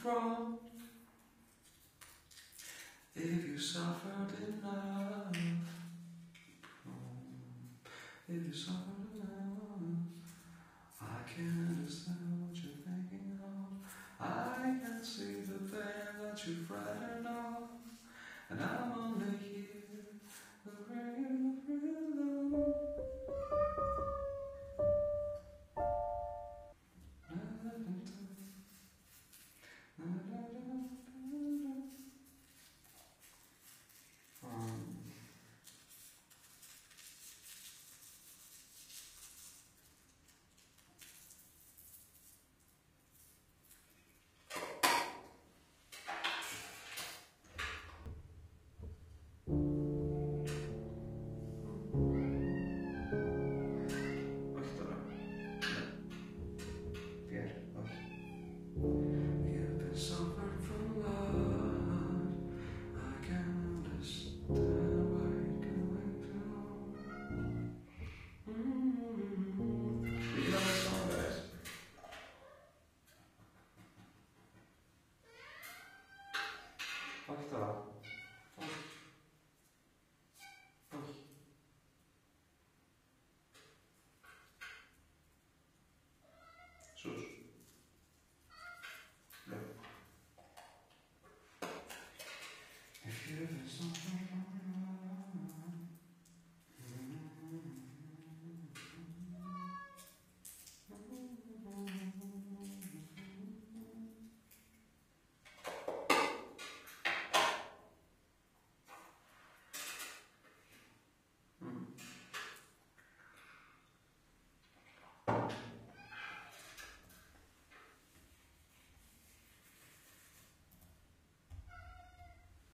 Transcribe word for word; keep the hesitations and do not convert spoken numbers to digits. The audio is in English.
from. If you suffered enough, if you suffered enough, I can understand what you're thinking of. I can see the thing that you're frightened of, and I'm only here to bring you freedom. Όχι τώρα. Όχι. Όχι. Σους. Ναι. If you